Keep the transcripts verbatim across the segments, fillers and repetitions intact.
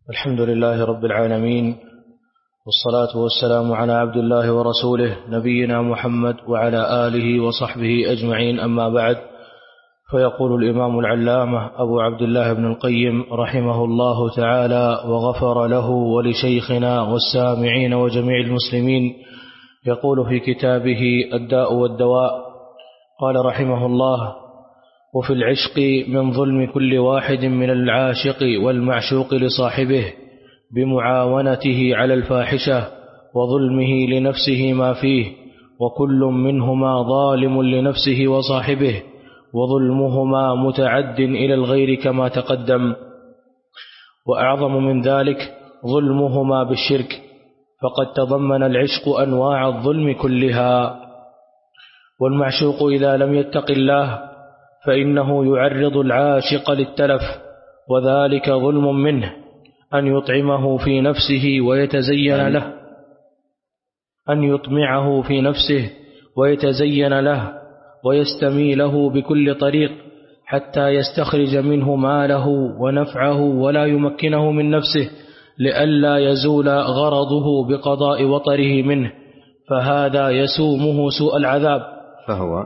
الحمد لله رب العالمين، والصلاة والسلام على عبد الله ورسوله نبينا محمد وعلى آله وصحبه أجمعين، أما بعد. فيقول الإمام العلامة أبو عبد الله بن القيم رحمه الله تعالى وغفر له ولشيخنا والسامعين وجميع المسلمين، يقول في كتابه الداء والدواء، قال رحمه الله: وفي العشق من ظلم كل واحد من العاشق والمعشوق لصاحبه بمعاونته على الفاحشة وظلمه لنفسه ما فيه، وكل منهما ظالم لنفسه وصاحبه، وظلمهما متعد إلى الغير كما تقدم. وأعظم من ذلك ظلمهما بالشرك، فقد تضمن العشق أنواع الظلم كلها. والمعشوق إذا لم يتق الله فإنه يعرض العاشق للتلف، وذلك ظلم منه أن يطعمه في نفسه ويتزين له أن يطمعه في نفسه ويتزين له ويستميله بكل طريق حتى يستخرج منه ماله ونفعه ولا يمكنه من نفسه، لئلا يزول غرضه بقضاء وطره منه، فهذا يسومه سوء العذاب فهو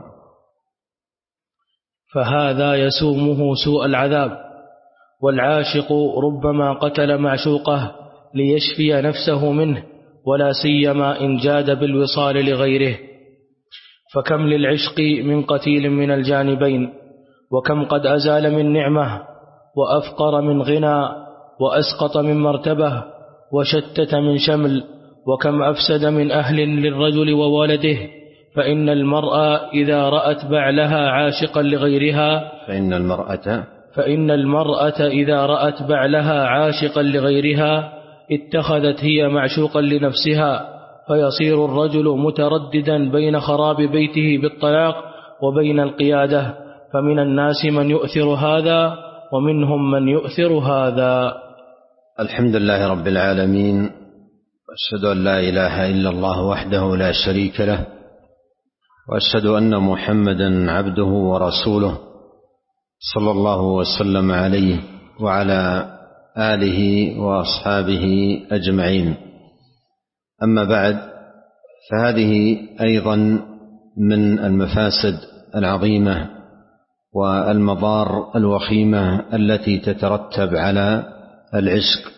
فهذا يسومه سوء العذاب. والعاشق ربما قتل معشوقه ليشفي نفسه منه، ولا سيما إن جاد بالوصال لغيره. فكم للعشق من قتيل من الجانبين، وكم قد أزال من نعمة وأفقر من غنى وأسقط من مرتبة وشتت من شمل، وكم أفسد من أهل للرجل وولده. فإن المرأة إذا رأت بعلها عاشقا لغيرها فإن المرأة فإن المرأة إذا رأت بعلها عاشقا لغيرها اتخذت هي معشوقا لنفسها، فيصير الرجل مترددا بين خراب بيته بالطلاق وبين القيادة. فمن الناس من يؤثر هذا ومنهم من يؤثر هذا. الحمد لله رب العالمين، وأشهد أن لا إله إلا الله وحده لا شريك له، وأشهد أن محمدا عبده ورسوله صلى الله وسلم عليه وعلى آله وأصحابه أجمعين. أما بعد، فهذه أيضا من المفاسد العظيمة والمضار الوخيمة التي تترتب على العشق،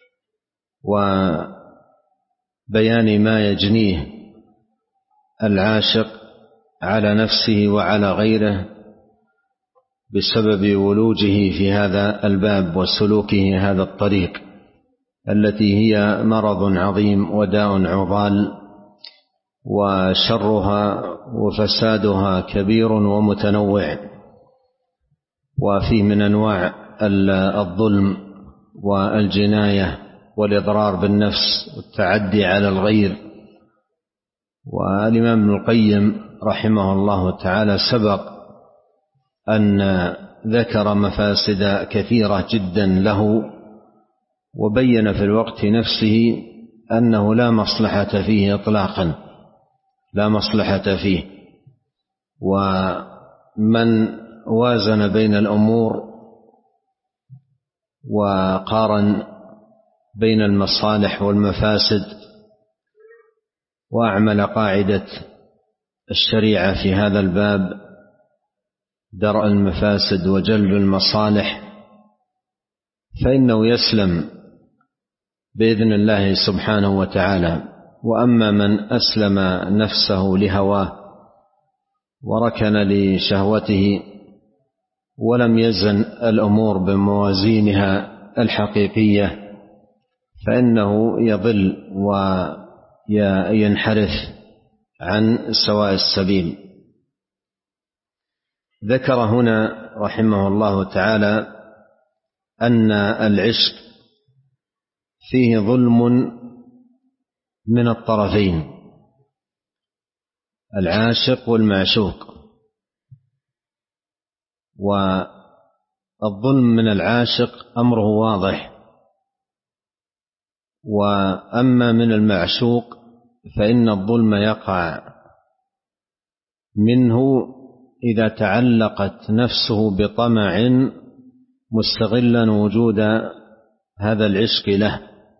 وبيان ما يجنيه العاشق على نفسه وعلى غيره بسبب ولوجه في هذا الباب وسلوكه هذا الطريق، التي هي مرض عظيم وداء عضال، وشرها وفسادها كبير ومتنوع، وفيه من أنواع الظلم والجناية والإضرار بالنفس والتعدي على الغير. والإمام ابن القيم رحمه الله تعالى سبق أن ذكر مفاسد كثيرة جدا له، وبين في الوقت نفسه أنه لا مصلحة فيه إطلاقا، لا مصلحة فيه. ومن وازن بين الأمور وقارن بين المصالح والمفاسد وأعمل قاعدة الشريعة في هذا الباب، درء المفاسد وجلب المصالح، فإنه يسلم بإذن الله سبحانه وتعالى. وأما من أسلم نفسه لهواه وركن لشهوته ولم يزن الأمور بموازينها الحقيقية، فإنه يضل وينحرف عن سواء السبيل. ذكر هنا رحمه الله تعالى أن العشق فيه ظلم من الطرفين، العاشق والمعشوق. والظلم من العاشق أمره واضح، وأما من المعشوق فإن الظلم يقع منه إذا تعلقت نفسه بطمع مستغلا وجود هذا العشق له،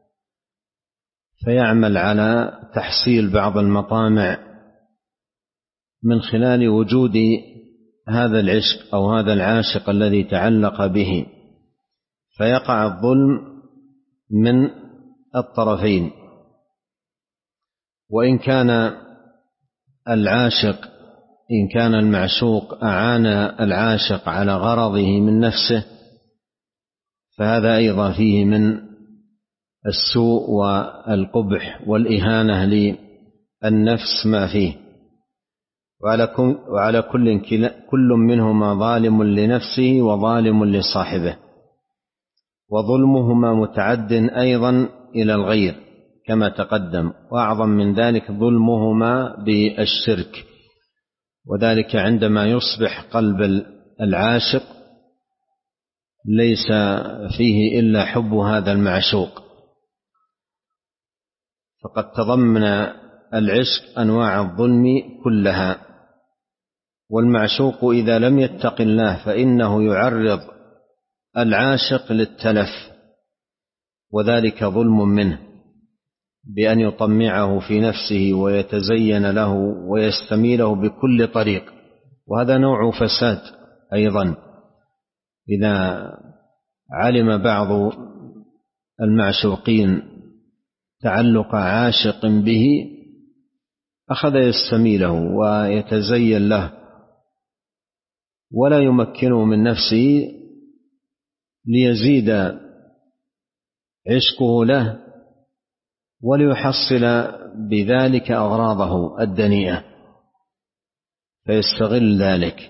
فيعمل على تحصيل بعض المطامع من خلال وجود هذا العشق أو هذا العاشق الذي تعلق به، فيقع الظلم من الطرفين. وإن كان العاشق إن كان المعشوق أعان العاشق على غرضه من نفسه، فهذا أيضا فيه من السوء والقبح والإهانة للنفس ما فيه. وعلى كل كل منهما ظالم لنفسه وظالم لصاحبه، وظلمهما متعد أيضا إلى الغير كما تقدم، وأعظم من ذلك ظلمهما بالشرك، وذلك عندما يصبح قلب العاشق ليس فيه إلا حب هذا المعشوق، فقد تضمن العشق أنواع الظلم كلها. والمعشوق إذا لم يتق الله فإنه يعرض العاشق للتلف، وذلك ظلم منه بأن يطمعه في نفسه ويتزين له ويستميله بكل طريق، وهذا نوع فساد أيضا. إذا علم بعض المعشوقين تعلق عاشق به أخذ يستميله ويتزين له ولا يمكنه من نفسه ليزيد عشقه له وليحصل بذلك أغراضه الدنيئة، فيستغل ذلك.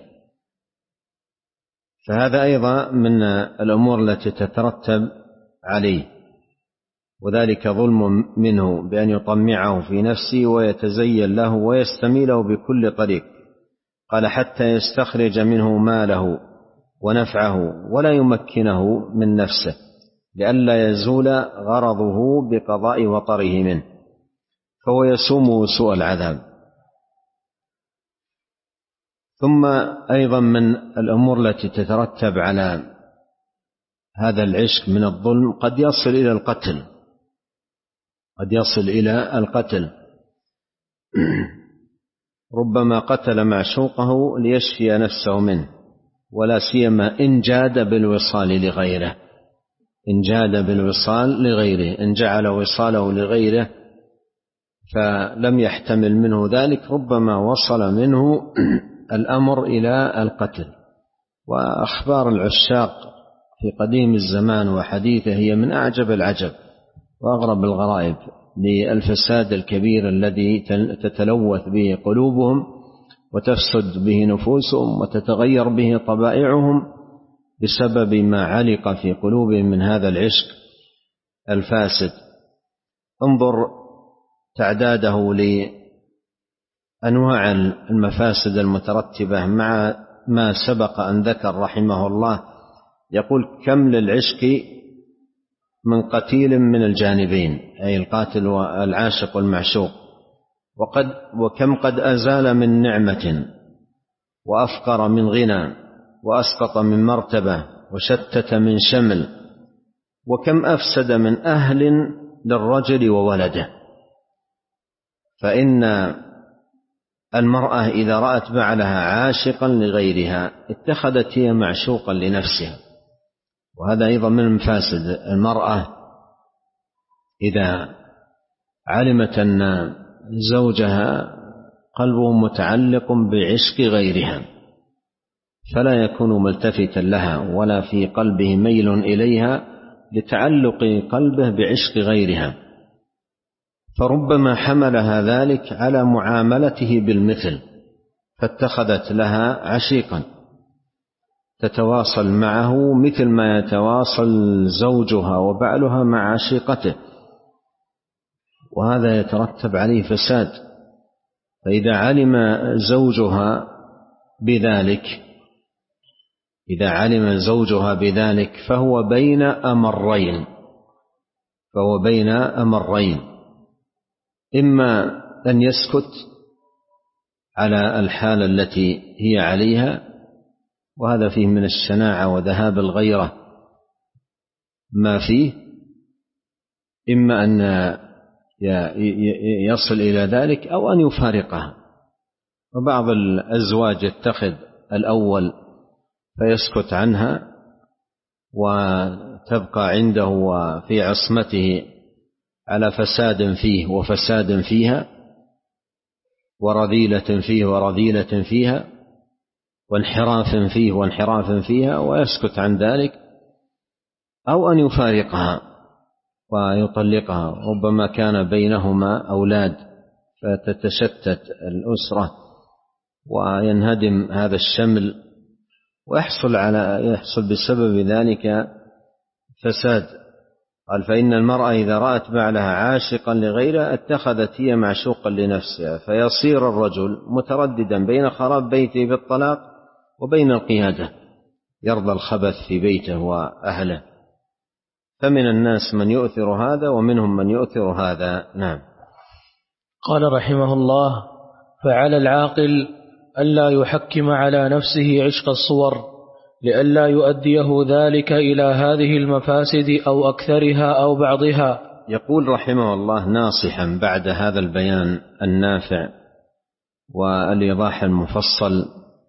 فهذا أيضا من الأمور التي تترتب عليه، وذلك ظلم منه بأن يطمعه في نفسه ويتزين له ويستميله بكل طريق. قال حتى يستخرج منه ماله ونفعه ولا يمكنه من نفسه، لئلا يزول غرضه بقضاء وطره منه، فهو يسومه سوء العذاب. ثم أيضا من الأمور التي تترتب على هذا العشق من الظلم قد يصل إلى القتل قد يصل إلى القتل ربما قتل معشوقه ليشفي نفسه منه، ولا سيما إن جاد بالوصال لغيره إن جاد بالوصال لغيره إن جعل وصاله لغيره فلم يحتمل منه ذلك، ربما وصل منه الأمر إلى القتل. وأخبار العشاق في قديم الزمان وحديثه هي من أعجب العجب وأغرب الغرائب للفساد الكبير الذي تتلوث به قلوبهم وتفسد به نفوسهم وتتغير به طبائعهم بسبب ما علق في قلوبهم من هذا العشق الفاسد. انظر تعداده لأنواع المفاسد المترتبة مع ما سبق أن ذكر رحمه الله. يقول كم للعشق من قتيل من الجانبين، أي القاتل والعاشق والمعشوق، وقد وكم قد أزال من نعمة وأفقر من غنى وأسقط من مرتبة وشتت من شمل، وكم أفسد من أهل للرجل وولده. فإن المرأة إذا رأت بعلها عاشقا لغيرها اتخذت هي معشوقا لنفسها، وهذا أيضا من المفاسد. المرأة إذا علمت أن زوجها قلبه متعلق بعشق غيرها فلا يكون ملتفتا لها ولا في قلبه ميل إليها لتعلق قلبه بعشق غيرها، فربما حملها ذلك على معاملته بالمثل، فاتخذت لها عشيقا تتواصل معه مثل ما يتواصل زوجها وبعلها مع عشيقته، وهذا يترتب عليه فساد. فإذا علم زوجها بذلك إذا علم زوجها بذلك فهو بين أمرين فهو بين أمرين إما أن يسكت على الحالة التي هي عليها، وهذا فيه من الشناعة وذهاب الغيرة ما فيه، إما أن يصل إلى ذلك أو أن يفارقها. وبعض الأزواج يتخذ الأول فيسكت عنها وتبقى عنده وفي عصمته على فساد فيه وفساد فيها ورذيلة فيه ورذيلة فيها وانحراف فيه وانحراف فيها ويسكت عن ذلك، أو أن يفارقها ويطلقها. ربما كان بينهما أولاد فتتشتت الأسرة وينهدم هذا الشمل ويحصل على يحصل بسبب ذلك فساد. قال فإن المرأة إذا رأت بعلها عاشقا لغيرها اتخذت هي معشوقا لنفسها، فيصير الرجل مترددا بين خراب بيته بالطلاق وبين القيادة، يرضى الخبث في بيته وأهله. فمن الناس من يؤثر هذا ومنهم من يؤثر هذا. نعم. قال رحمه الله: فعلى العاقل ألا يحكم على نفسه عشق الصور لئلا يؤديه ذلك إلى هذه المفاسد أو أكثرها أو بعضها. يقول رحمه الله ناصحا بعد هذا البيان النافع والإيضاح المفصل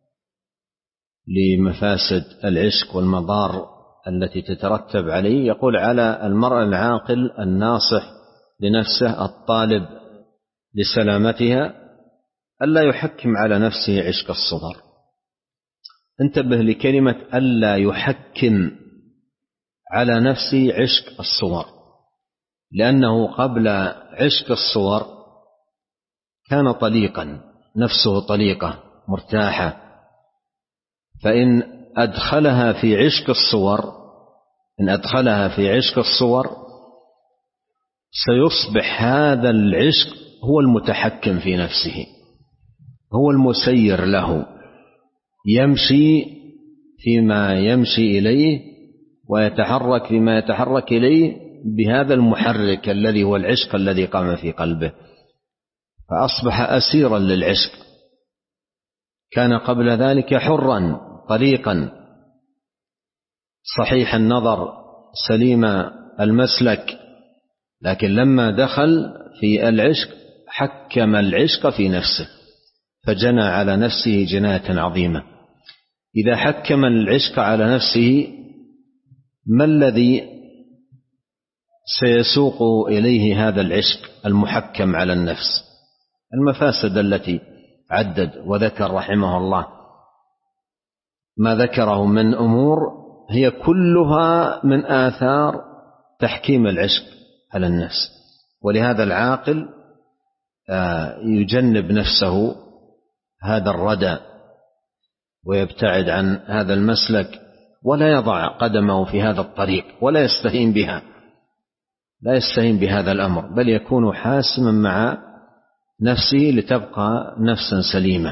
لمفاسد العشق والمضار التي تترتب عليه، يقول على المرء العاقل الناصح لنفسه الطالب لسلامتها ألا يحكم على نفسه عشق الصور. انتبه لكلمة ألا يحكم على نفسه عشق الصور، لأنه قبل عشق الصور كان طليقا، نفسه طليقة مرتاحة، فإن أدخلها في عشق الصور إن أدخلها في عشق الصور سيصبح هذا العشق هو المتحكم في نفسه، هو المسير له، يمشي فيما يمشي إليه ويتحرك فيما يتحرك إليه بهذا المحرك الذي هو العشق الذي قام في قلبه، فأصبح أسيرا للعشق. كان قبل ذلك حرا طليقا صحيح النظر سليم المسلك، لكن لما دخل في العشق حكم العشق في نفسه فجنى على نفسه جناية عظيمة. إذا حكم العشق على نفسه ما الذي سيسوق إليه هذا العشق المحكم على النفس؟ المفاسد التي عدد وذكر رحمه الله ما ذكره من أمور هي كلها من آثار تحكيم العشق على النفس. ولهذا العاقل يجنب نفسه هذا الردى ويبتعد عن هذا المسلك ولا يضع قدمه في هذا الطريق ولا يستهين بها، لا يستهين بهذا الأمر، بل يكون حاسما مع نفسه لتبقى نفسا سليمة.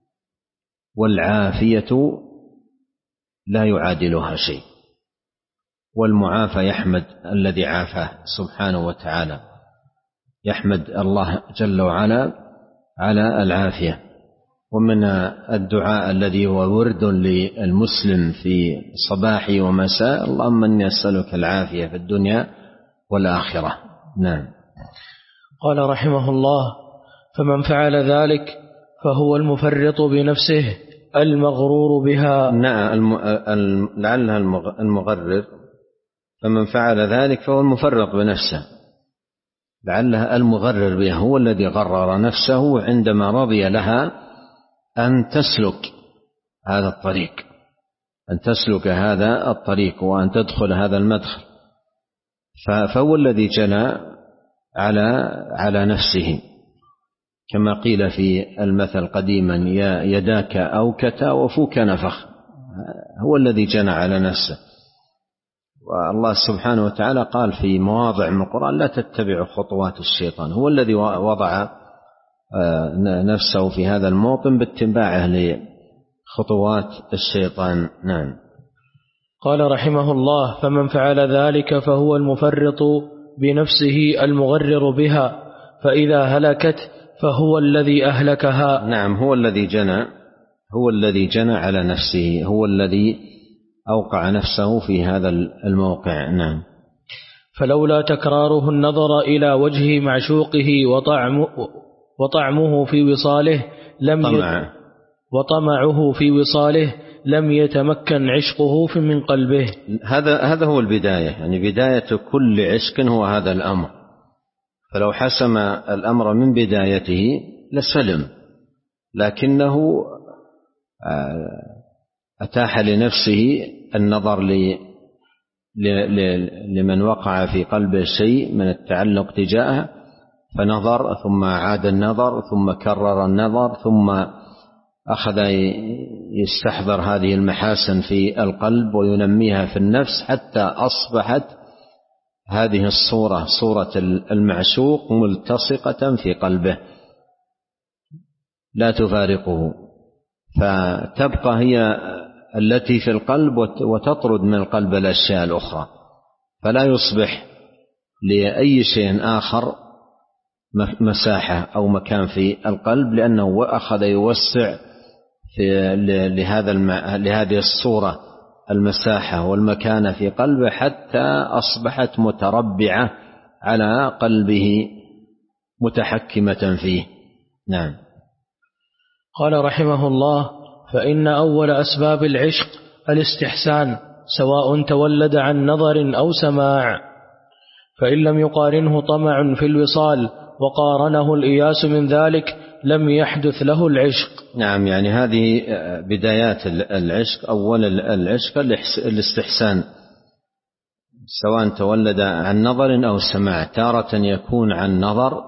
والعافية لا يعادلها شيء، والمعافى يحمد الذي عافاه سبحانه وتعالى، يحمد الله جل وعلا على العافية. ومن الدعاء الذي هو ورد للمسلم في صباحه ومساء: اللهم إني أسألك العافية في الدنيا والآخرة. نعم. قال رحمه الله: فمن فعل ذلك فهو المفرط بنفسه المغرور بها. نعم، لعلها المغرر، فمن فعل ذلك فهو المفرط بنفسه، لعلها المغرر بها، هو الذي غرر نفسه عندما رضي لها أن تسلك هذا الطريق، أن تسلك هذا الطريق وأن تدخل هذا المدخل، فهو الذي جنى على على نفسه، كما قيل في المثل قديما: يا يداك أوكتا وفوك نفخ. هو الذي جنى على نفسه. والله سبحانه وتعالى قال في مواضع من القرآن: لا تتبعوا خطوات الشيطان. هو الذي وضع نفسه في هذا الموطن باتباعه لخطوات الشيطان. نعم. قال رحمه الله: فمن فعل ذلك فهو المفرط بنفسه المغرر بها، فإذا هلكت فهو الذي أهلكها. نعم، هو الذي جنى هو الذي جنى على نفسه، هو الذي أوقع نفسه في هذا الموقع. نعم. فلولا تكراره النظر إلى وجه معشوقه وطعم وطعمه في وصاله لم طمع وطمعه في وصاله لم يتمكن عشقه من قلبه. هذا هذا هو البداية، يعني بداية كل عشق هو هذا الأمر. فلو حسم الأمر من بدايته لسلم، لكنه أتاح لنفسه النظر لمن وقع في قلبه شيء من التعلق تجاهه، فنظر ثم عاد النظر ثم كرر النظر ثم أخذ يستحضر هذه المحاسن في القلب وينميها في النفس حتى أصبحت هذه الصورة صورة المعشوق ملتصقة في قلبه لا تفارقه، فتبقى هي التي في القلب وتطرد من القلب الأشياء الأخرى، فلا يصبح لأي شيء آخر مساحة أو مكان في القلب، لأنه أخذ يوسع في لهذا لهذه الصورة المساحة والمكانة في قلبه حتى أصبحت متربعة على قلبه متحكمة فيه. نعم. قال رحمه الله: فإن أول أسباب العشق الاستحسان، سواء تولد عن نظر أو سماع، فإن لم يقارنه طمع في الوصال وقارنه الإياس من ذلك لم يحدث له العشق. نعم، يعني هذه بدايات العشق. أول العشق الاستحسان، سواء تولد عن نظر أو سماع، تارة يكون عن نظر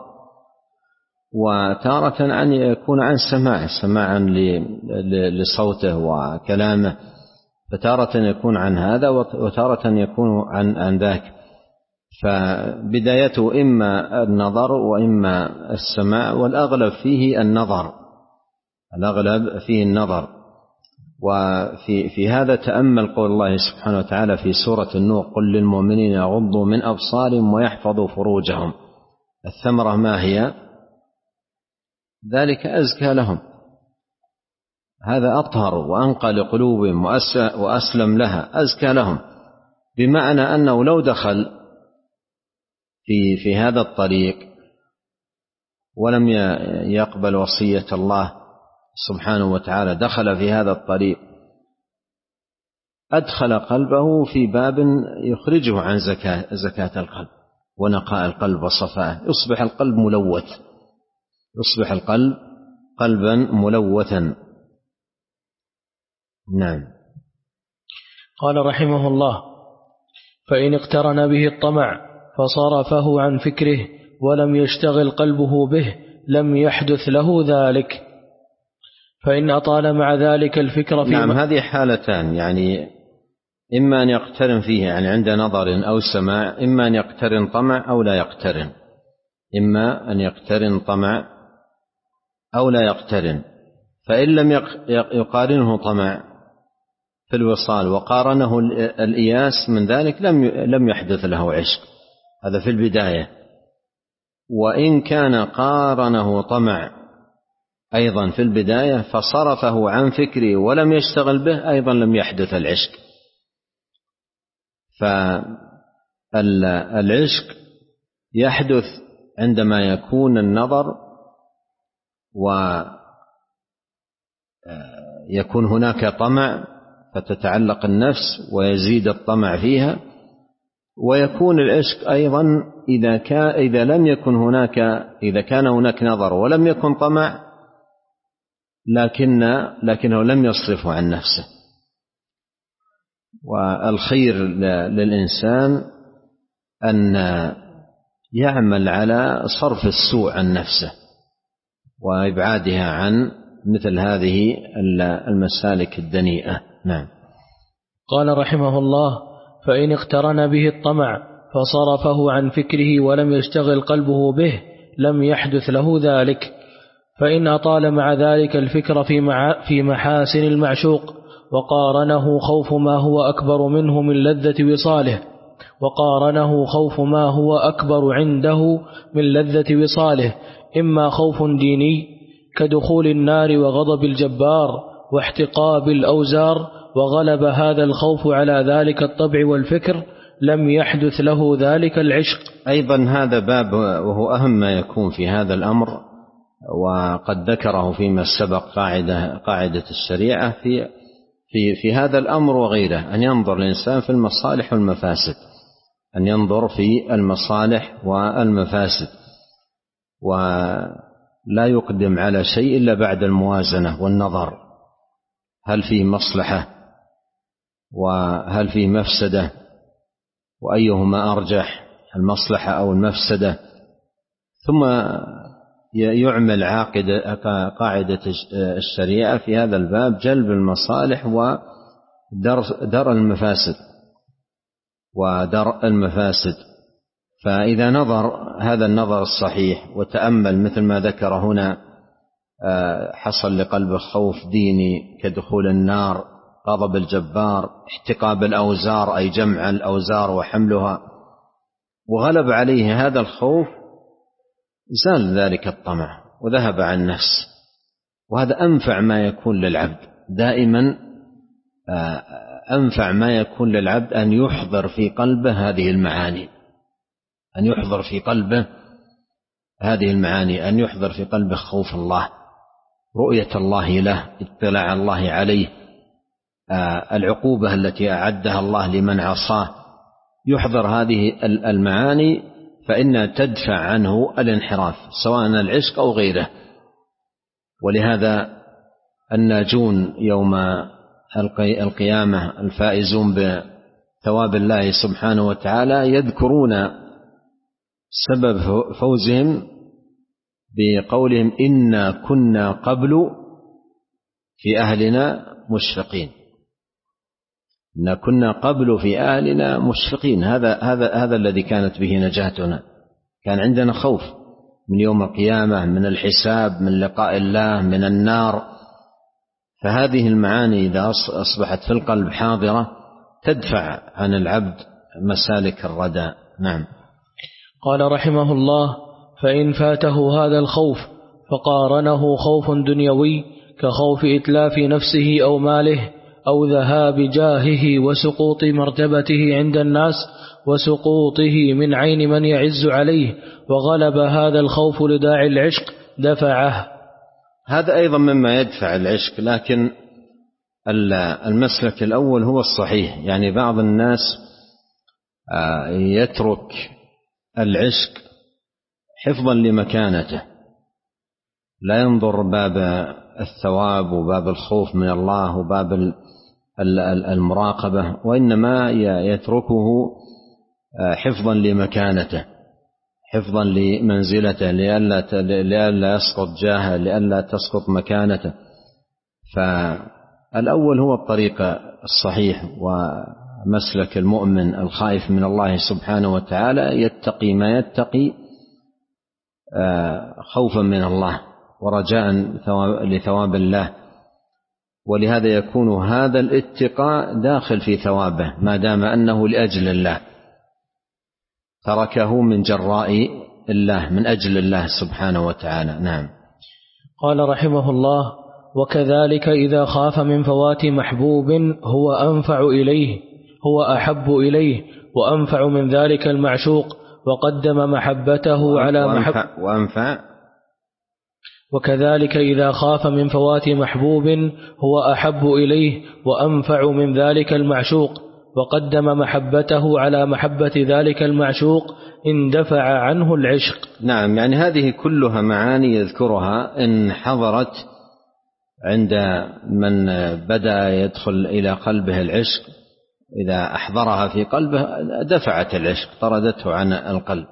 وتارة أن يكون عن سماع، سماعا لصوته وكلامه، فتارة يكون عن هذا وتارة يكون عن عن ذاك. فبدايته إما النظر وإما السماع، والأغلب فيه النظر، الأغلب فيه النظر. وفي في هذا تأمل قول الله سبحانه وتعالى في سورة النور: قل للمؤمنين يغضوا من أبصارهم ويحفظوا فروجهم. الثمرة ما هي؟ ذلك أزكى لهم، هذا أطهر وأنقى لقلوبهم وأسلم لها، أزكى لهم، بمعنى أنه لو دخل في في هذا الطريق ولم يقبل وصية الله سبحانه وتعالى، دخل في هذا الطريق أدخل قلبه في باب يخرجه عن زكاة زكاة القلب ونقاء القلب وصفاءه، يصبح القلب ملوث، يصبح القلب قلبا ملوثا. نعم. قال رحمه الله: فإن اقترن به الطمع فصرفه عن فكره ولم يشتغل قلبه به لم يحدث له ذلك. فإن أطال مع ذلك الفكر في نعم، هذه حالتان، يعني إما أن يقترن فيه يعني عند نظر أو سماع، إما أن يقترن طمع أو لا يقترن، إما أن يقترن طمع أو لا يقترن. فإن لم يقارنه طمع في الوصال وقارنه الإياس من ذلك لم لم يحدث له عشق، هذا في البداية. وإن كان قارنه طمع أيضا في البداية فصرفه عن فكره ولم يشتغل به، أيضا لم يحدث العشق. فالعشق يحدث عندما يكون النظر ويكون هناك طمع فتتعلق النفس ويزيد الطمع فيها، ويكون العشق أيضا إذا كان إذا لم يكن هناك إذا كان هناك نظر ولم يكن طمع لكن لكنه لم يصرفه عن نفسه. والخير للإنسان أن يعمل على صرف السوء عن نفسه وإبعادها عن مثل هذه المسالك الدنيئة. نعم. قال رحمه الله: فإن اقترن به الطمع فصرفه عن فكره ولم يشتغل قلبه به لم يحدث له ذلك. فإن أطال مع ذلك الفكر في, مع في محاسن المعشوق وقارنه خوف ما هو أكبر منه من لذة وصاله وقارنه خوف ما هو أكبر عنده من لذة وصاله، إما خوف ديني كدخول النار وغضب الجبار واحتقاب الأوزار، وغلب هذا الخوف على ذلك الطبع والفكر لم يحدث له ذلك العشق. أيضا هذا باب وهو أهم ما يكون في هذا الأمر، وقد ذكره فيما سبق قاعدة قاعدة الشريعة في في في هذا الأمر وغيره، أن ينظر الإنسان في المصالح والمفاسد، أن ينظر في المصالح والمفاسد، ولا يقدم على شيء إلا بعد الموازنة والنظر، هل فيه مصلحة وهل فيه مفسدة، وأيهما أرجح، المصلحة أو المفسدة، ثم يعمل قاعدة الشريعة في هذا الباب جلب المصالح ودرء المفاسد ودرء المفاسد. فإذا نظر هذا النظر الصحيح وتأمل مثل ما ذكر هنا، حصل لقلبه خوف ديني كدخول النار، غضب الجبار، احتقاب الأوزار أي جمع الأوزار وحملها، وغلب عليه هذا الخوف، زال ذلك الطمع وذهب عن نفس. وهذا أنفع ما يكون للعبد دائما، أنفع ما يكون للعبد أن يحضر في قلبه هذه المعاني، أن يحضر في قلبه هذه المعاني، أن يحضر في قلبه خوف الله، رؤية الله له، اطلاع الله عليه، العقوبة التي أعدها الله لمن عصاه، يحضر هذه المعاني فإنها تدفع عنه الانحراف سواء العشق أو غيره. ولهذا الناجون يوم القيامة الفائزون بثواب الله سبحانه وتعالى يذكرون سبب فوزهم بقولهم إنا كنا قبل في أهلنا مشفقين، إنا كنا قبل في أهلنا مشفقين. هذا هذا هذا الذي كانت به نجاتنا، كان عندنا خوف من يوم القيامة، من الحساب، من لقاء الله، من النار. فهذه المعاني إذا أصبحت في القلب حاضرة تدفع عن العبد مسالك الردى. نعم. قال رحمه الله: فإن فاته هذا الخوف فقارنه خوف دنيوي كخوف إتلاف نفسه أو ماله أو ذهاب جاهه وسقوط مرتبته عند الناس وسقوطه من عين من يعز عليه، وغلب هذا الخوف لداعي العشق دفعه. هذا أيضا مما يدفع العشق، لكن المسلك الأول هو الصحيح. يعني بعض الناس يترك العشق حفظا لمكانته، لا ينظر باب الثواب وباب الخوف من الله وباب المراقبة، وإنما يتركه حفظا لمكانته، حفظا لمنزلته، لئلا يسقط جاهه، لئلا تسقط مكانته. فالأول هو الطريق الصحيح ومسلك المؤمن الخائف من الله سبحانه وتعالى، يتقي ما يتقي خوفا من الله ورجاء لثواب الله، ولهذا يكون هذا الاتقاء داخل في ثوابه ما دام أنه لأجل الله، تركه من جراء الله، من أجل الله سبحانه وتعالى. نعم. قال رحمه الله: وكذلك إذا خاف من فوات محبوب هو أنفع إليه، هو أحب إليه وأنفع من ذلك المعشوق، وقدم محبته على محبة وأنفع وكذلك إذا خاف من فوات محبوب هو أحب إليه وأنفع من ذلك المعشوق، وقدم محبته على محبة ذلك المعشوق اندفع عنه العشق. نعم، يعني هذه كلها معاني يذكرها إن حضرت عند من بدأ يدخل إلى قلبه العشق، إذا أحضرها في قلبه دفعت العشق، طردته عن القلب.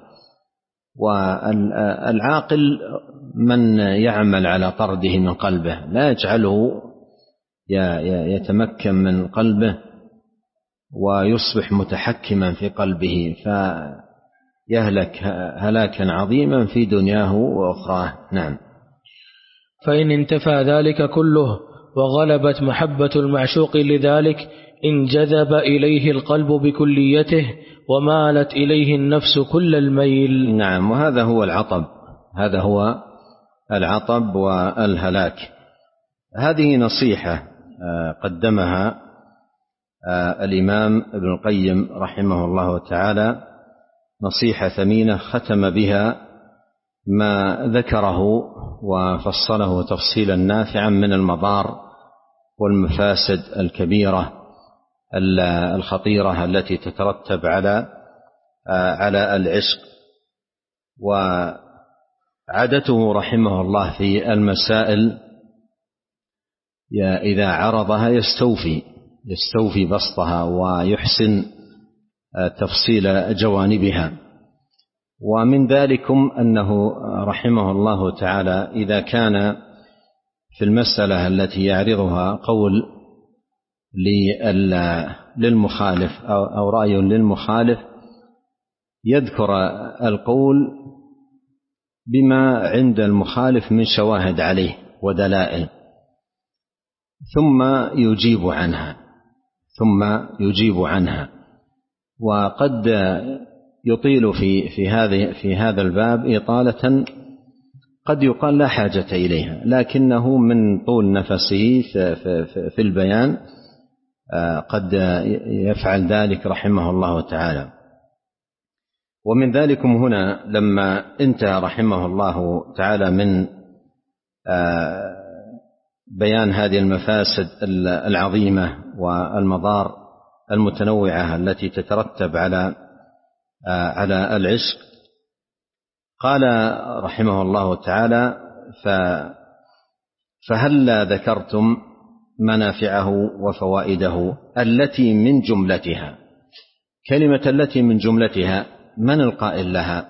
والعاقل من يعمل على طرده من قلبه، لا يجعله يتمكن من قلبه ويصبح متحكما في قلبه، فيهلك هلاكا عظيما في دنياه وأخراه. نعم. فإن انتفى ذلك كله وغلبت محبة المعشوق لذلك انجذب إليه القلب بكليته ومالت إليه النفس كل الميل. نعم، وهذا هو العطب، هذا هو العطب والهلاك. هذه نصيحة قدمها الإمام ابن القيم رحمه الله تعالى نصيحة ثمينة ختم بها ما ذكره وفصله تفصيلا نافعا من المضار والمفاسد الكبيرة الخطيرة التي تترتب على على العشق. وعادته رحمه الله في المسائل إذا عرضها يستوفي يستوفي بسطها ويحسن تفصيل جوانبها. ومن ذلكم أنه رحمه الله تعالى إذا كان في المسألة التي يعرضها قول للمخالف أو رأي للمخالف يذكر القول بما عند المخالف من شواهد عليه ودلائل ثم يجيب عنها ثم يجيب عنها وقد يطيل في في هذه في هذا الباب إطالة قد يقال لا حاجة إليها، لكنه من طول نفسه في البيان قد يفعل ذلك رحمه الله تعالى. ومن ذلكم هنا لما انتهى رحمه الله تعالى من بيان هذه المفاسد العظيمة والمضار المتنوعة التي تترتب على على العشق، قال رحمه الله تعالى: فهلا ذكرتم منافعه وفوائده التي من جملتها. كلمة التي من جملتها من القائل لها؟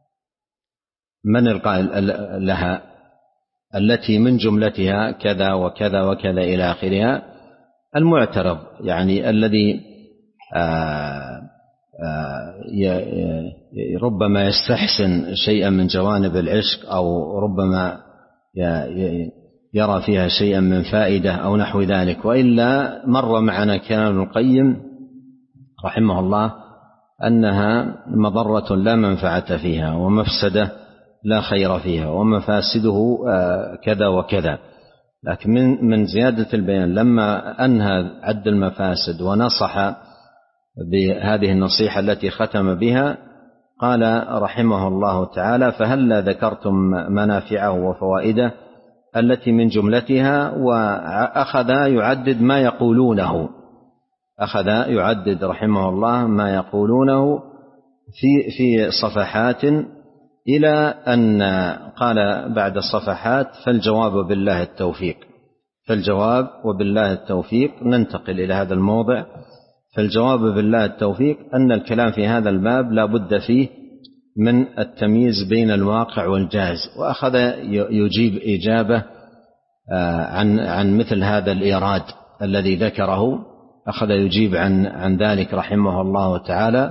من القائل لها التي من جملتها كذا وكذا وكذا إلى آخرها؟ المعترض، يعني الذي آآ آآ ربما يستحسن شيئا من جوانب العشق أو ربما يرى فيها شيئا من فائدة أو نحو ذلك. وإلا مر معنا كلام ابن القيم رحمه الله أنها مضرة لا منفعة فيها ومفسدة لا خير فيها ومفاسده كذا وكذا. لكن من من زيادة البيان لما أنهى عد المفاسد ونصح بهذه النصيحة التي ختم بها قال رحمه الله تعالى: فهلا ذكرتم منافعه وفوائده التي من جملتها. وأخذ يعدد ما يقولونه أخذ يعدد رحمه الله ما يقولونه في في صفحات إلى أن قال بعد الصفحات: فالجواب بالله التوفيق. فالجواب وبالله التوفيق. ننتقل إلى هذا الموضع. فالجواب بالله التوفيق أن الكلام في هذا الباب لا بد فيه من التمييز بين الواقع والجائز. وأخذ يجيب إجابة عن عن مثل هذا الإيراد الذي ذكره، أخذ يجيب عن عن ذلك رحمه الله تعالى.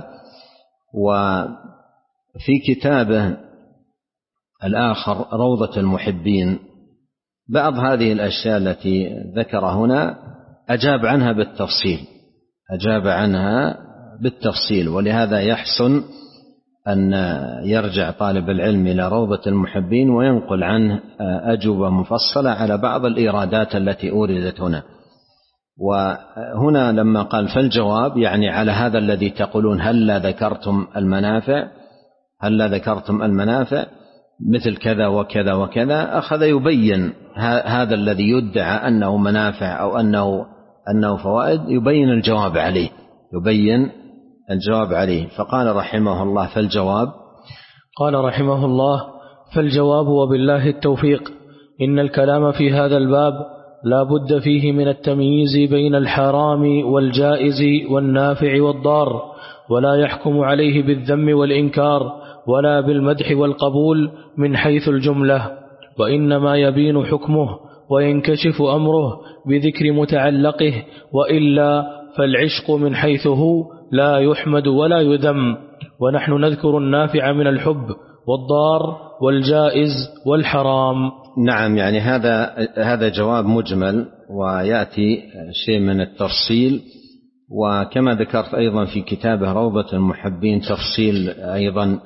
وفي كتابه الآخر روضة المحبين بعض هذه الأشياء التي ذكر هنا أجاب عنها بالتفصيل أجاب عنها بالتفصيل ولهذا يحسن أن يرجع طالب العلم إلى روضة المحبين وينقل عنه أجوبة مفصلة على بعض الإيرادات التي أوردت هنا. وهنا لما قال فالجواب يعني على هذا الذي تقولون هل ذكرتم المنافع هل ذكرتم المنافع مثل كذا وكذا وكذا، أخذ يبين هذا الذي يدعى أنه منافع أو أنه أنه فوائد، يبين الجواب عليه يبين الجواب عليه. فقال رحمه الله: فالجواب قال رحمه الله: فالجواب وبالله التوفيق إن الكلام في هذا الباب لا بد فيه من التمييز بين الحرام والجائز والنافع والضار، ولا يحكم عليه بالذم والإنكار ولا بالمدح والقبول من حيث الجملة، وإنما يبين حكمه وينكشف أمره بذكر متعلقه، وإلا فالعشق من حيث هو لا يحمد ولا يذم. ونحن نذكر النافع من الحب والضار والجائز والحرام. نعم، يعني هذا هذا جواب مجمل ويأتي شيء من التفصيل. وكما ذكرت أيضا في كتابه روضة المحبين تفصيل أيضا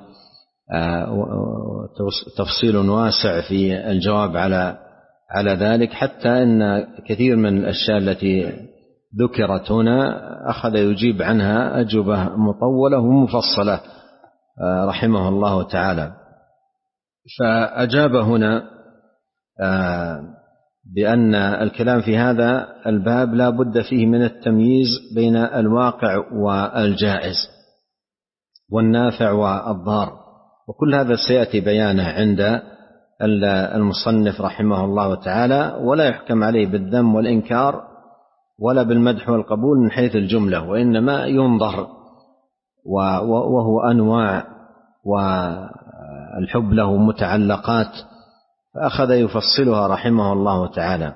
تفصيل واسع في الجواب على على ذلك، حتى أن كثير من الأشياء التي ذكرت هنا أخذ يجيب عنها أجوبة مطولة ومفصلة رحمه الله تعالى. فأجاب هنا بأن الكلام في هذا الباب لا بد فيه من التمييز بين الواقع والجائز والنافع والضار، وكل هذا سيأتي بيانه عند المصنف رحمه الله تعالى، ولا يحكم عليه بالذم والإنكار ولا بالمدح والقبول من حيث الجملة، وإنما ينظر، وهو أنواع والحب له متعلقات، فأخذ يفصلها رحمه الله تعالى.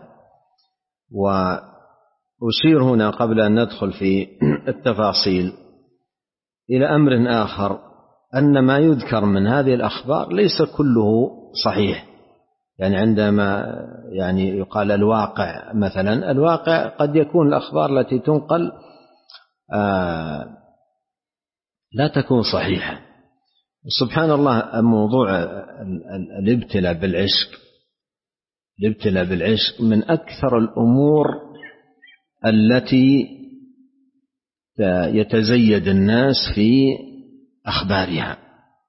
وأشير هنا قبل أن ندخل في التفاصيل إلى أمر آخر، أن ما يذكر من هذه الأخبار ليس كله صحيح. يعني عندما يعني يقال الواقع مثلا، الواقع قد يكون الأخبار التي تنقل آه لا تكون صحيحة. سبحان الله، موضوع الابتلاء بالعشق الابتلاء بالعشق من أكثر الأمور التي يتزيد الناس في أخبارها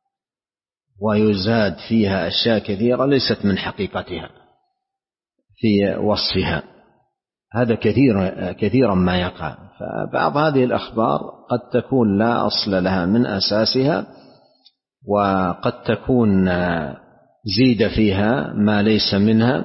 ويزاد فيها أشياء كثيرة ليست من حقيقتها في وصفها. هذا كثير كثيرا ما يقع. فبعض هذه الأخبار قد تكون لا أصل لها من أساسها، وقد تكون زيد فيها ما ليس منها،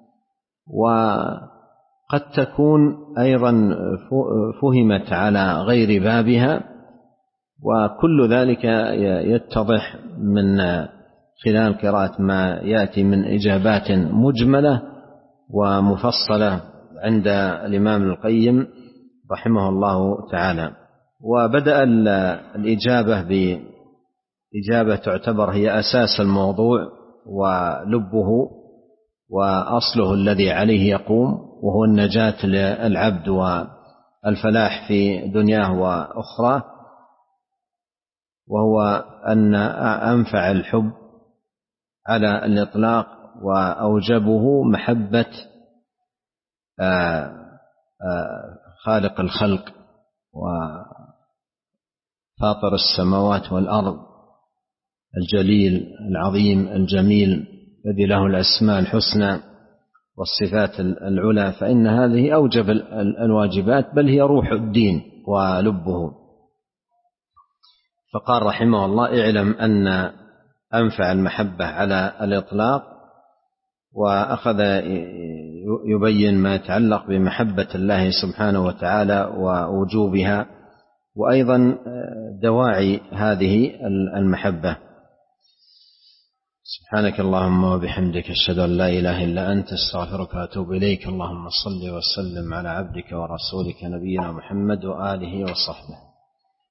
وقد تكون أيضا فهمت على غير بابها، وكل ذلك يتضح من خلال قراءة ما يأتي من إجابات مجملة ومفصلة عند الإمام القيم رحمه الله تعالى. وبدأ الإجابة بإجابة تعتبر هي أساس الموضوع ولبه وأصله الذي عليه يقوم، وهو النجاة للعبد والفلاح في دنياه وأخراه، وهو أن أنفع الحب على الإطلاق وأوجبه محبة خالق الخلق وفاطر السماوات والأرض الجليل العظيم الجميل الذي له الأسماء الحسنى والصفات العلى، فإن هذه أوجب الواجبات، بل هي روح الدين ولبه. فقال رحمه الله: اعلم أن أنفع المحبة على الإطلاق، وأخذ يبين ما يتعلق بمحبة الله سبحانه وتعالى ووجوبها، وأيضا دواعي هذه المحبة. سبحانك اللهم وبحمدك، أشهد أن لا إله إلا أنت، استغفرك وأتوب إليك. اللهم صل وسلم على عبدك ورسولك نبينا محمد وآله وصحبه.